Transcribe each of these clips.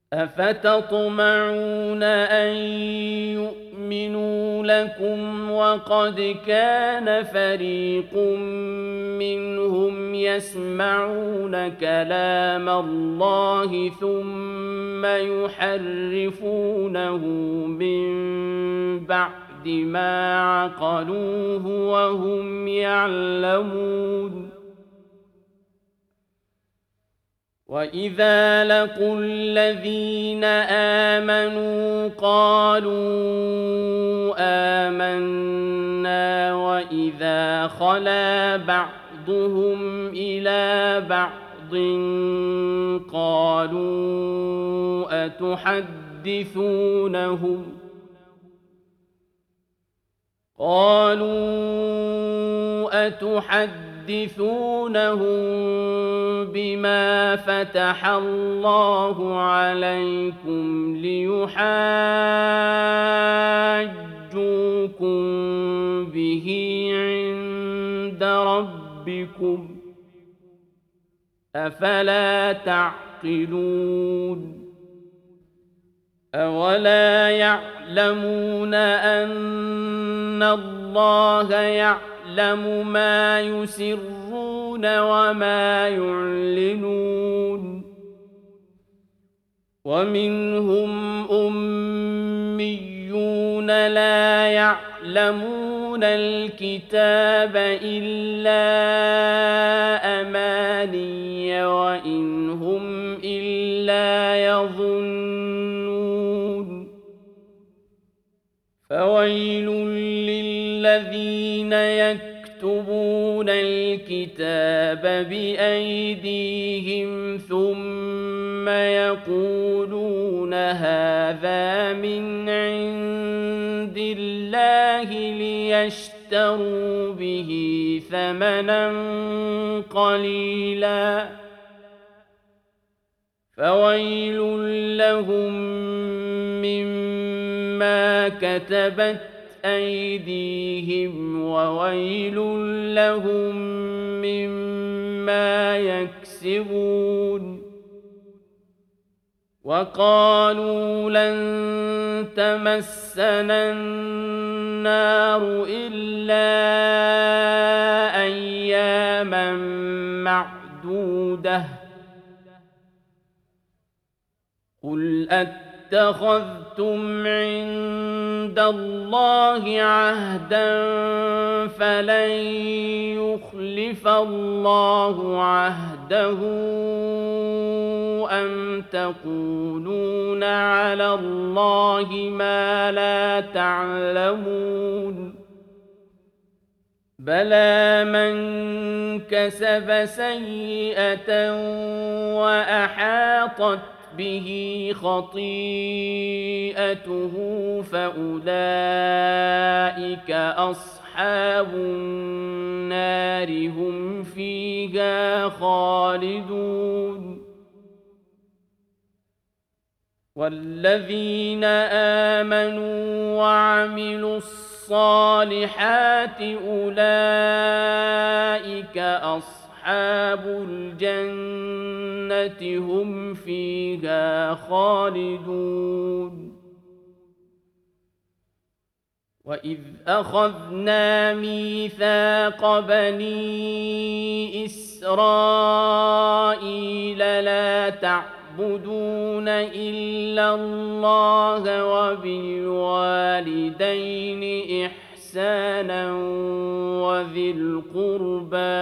أفتطمعون أن يؤمنوا لكم وقد كان فريق منهم يسمعون كلام الله ثم يحرفونه من بعد ما عقلوه وهم يعلمون وإذا لقوا الذين آمنوا قالوا آمنا وإذا خلا بعضهم إلى بعض قالوا أتحدثونهم بما فتح الله عليكم ليحاجوكم به عند ربكم أفلا تعقلون أولا يعلمون أن الله يعلم ما يسرون وما يعلنون ومنهم أميون لا يعلمون الكتاب إلا أماني وإن هم إلا يظنون فويل للذين يكتبون الكتاب بأيديهم ثم يقولون هذا من عند الله ليشتروا به ثمنا قليلا فويل لهم مما كتبت أيديهم وويل لهم مما يكسبون وقالوا لن تمسنا النار إلا أياما معدودة قل أتخذتم عند الله عهدا فلن يخلف الله عهده أم تقولون على الله ما لا تعلمون بلى من كسب سيئة وأحاطت به خطيئته فأولئك أصحاب النار هم فيها خالدون والذين آمنوا وعملوا الصالحات أولئك أصحاب الجنة هم فيها خالدون وإذ أخذنا ميثاق بني إسرائيل لا تعبدون إلا الله وبالوالدين إحسانا وذي القربى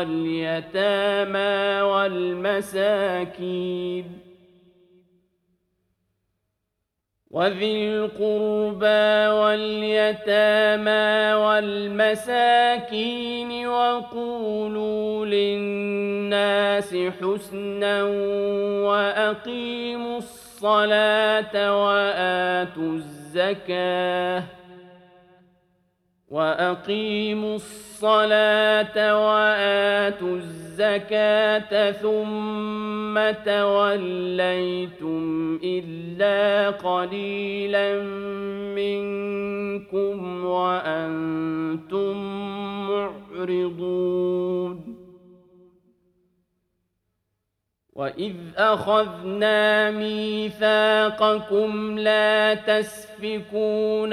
واليتامى والمساكين وقولوا للناس حسنا وأقيموا الصلاة وآتوا الزكاة ثم توليتم إلا قليلا منكم وأنتم معرضون وَإِذْ أَخَذْنَا مِيثَاقَكُمْ لَا تَسْفِكُونَ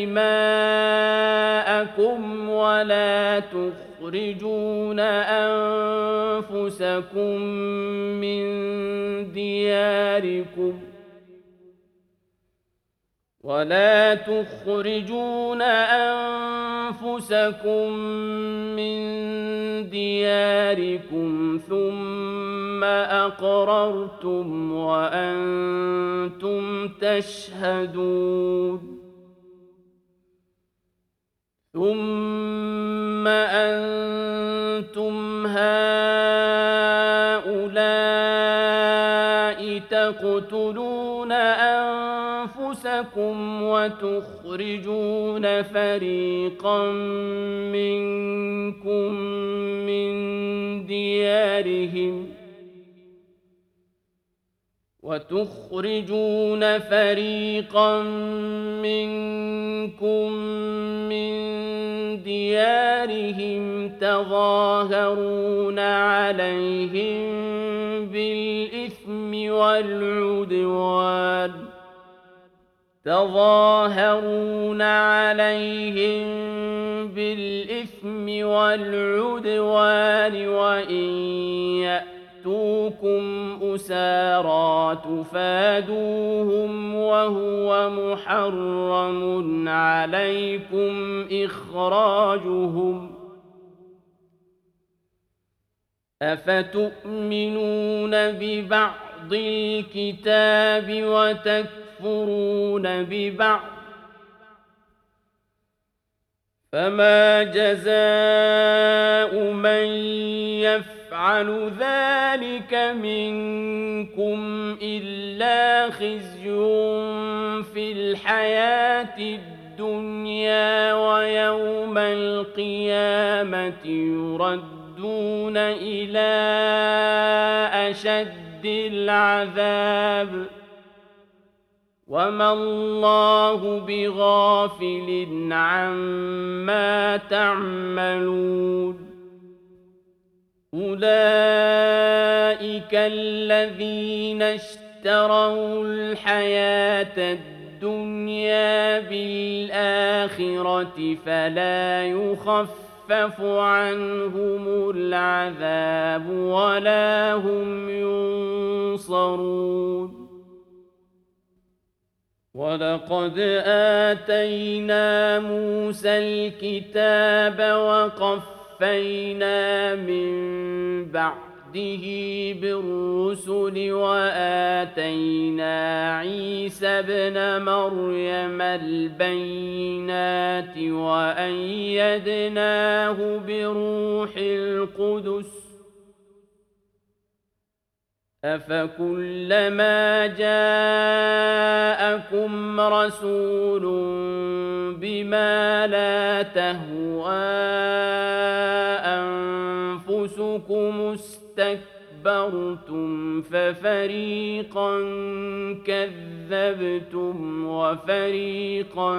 دِمَاءَكُمْ وَلَا تُخْرِجُونَ أَنفُسَكُم مِّن دِيَارِكُمْ ثُمَّ أَقْرَرْتُمْ وَأَنتُمْ تَشْهَدُونَ ثُمَّ أَنتُمْ هَٰؤُلَاءِ تَقْتُلُونَ أَنفُسَكُمْ وتخرجون فريقا منكم من ديارهم تظاهرون عليهم بالإثم والعدوان وإن يأتوكم أسارى تفادوهم وهو محرم عليكم إخراجهم أفتؤمنون ببعض الكتاب وتكفرون ببعض فما جزاء من يفعل ذلك منكم إلا خزي في الحياة الدنيا ويوم القيامة يردون إلى أشد العذاب وما الله بغافل عما تعملون أولئك الذين اشتروا الحياة الدنيا بالآخرة فلا يخفف عنهم العذاب ولا هم ينصرون ولقد آتينا موسى الكتاب وقفينا من بعده بالرسل وآتينا عيسى ابن مريم البينات وأيدناه بروح القدس أفكلما جاءكم رسول بما لا تهوى أنفسكم استكبرتم ففريقا كذبتم وفريقا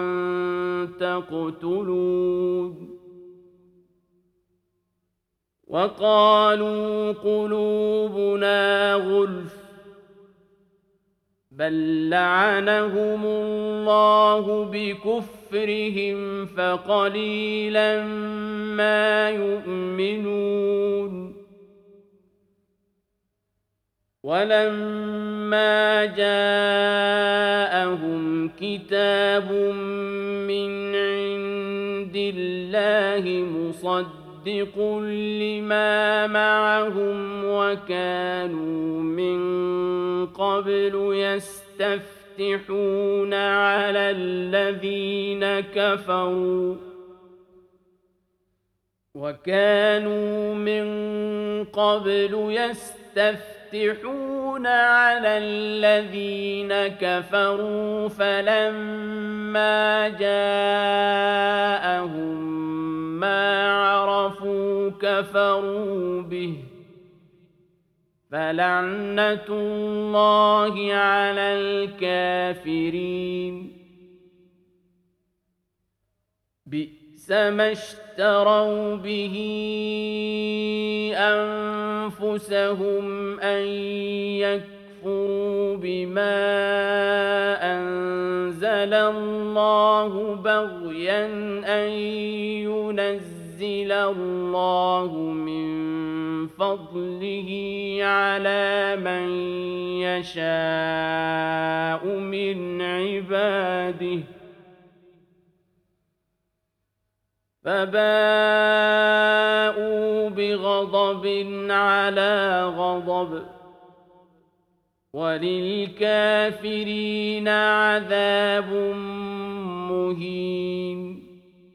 تقتلون وقالوا قلوبنا غلف بل لعنهم الله بكفرهم فقليلا ما يؤمنون ولما جاءهم كتاب من عند الله مصدق لما معهم وكانوا من قبل يستفتحون على الذين كفروا فلما جاءهم ما عرفوا كفروا به فلعنة الله على الكافرين بئس بئس ما اشتروا به أنفسهم أن يكفروا بما أنزل الله بغيا أن ينزل الله من فضله على من يشاء من عباده فباءوا بغضب على غضب وللكافرين عذاب مهين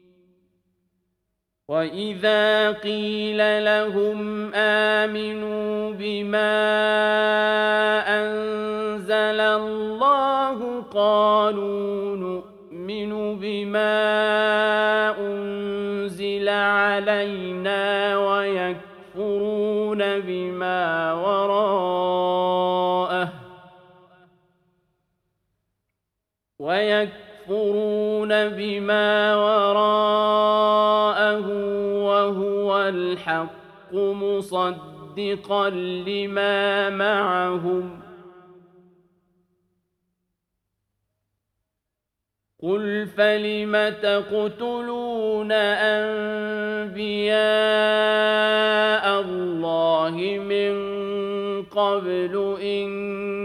وإذا قيل لهم آمنوا بما أنزل الله قالوا نؤمن بما أنزل علينا ويكفرون بما وراءه وهو الحق مصدقا لما معهم قل فلم تقتلون أنبياء الله من قبل إن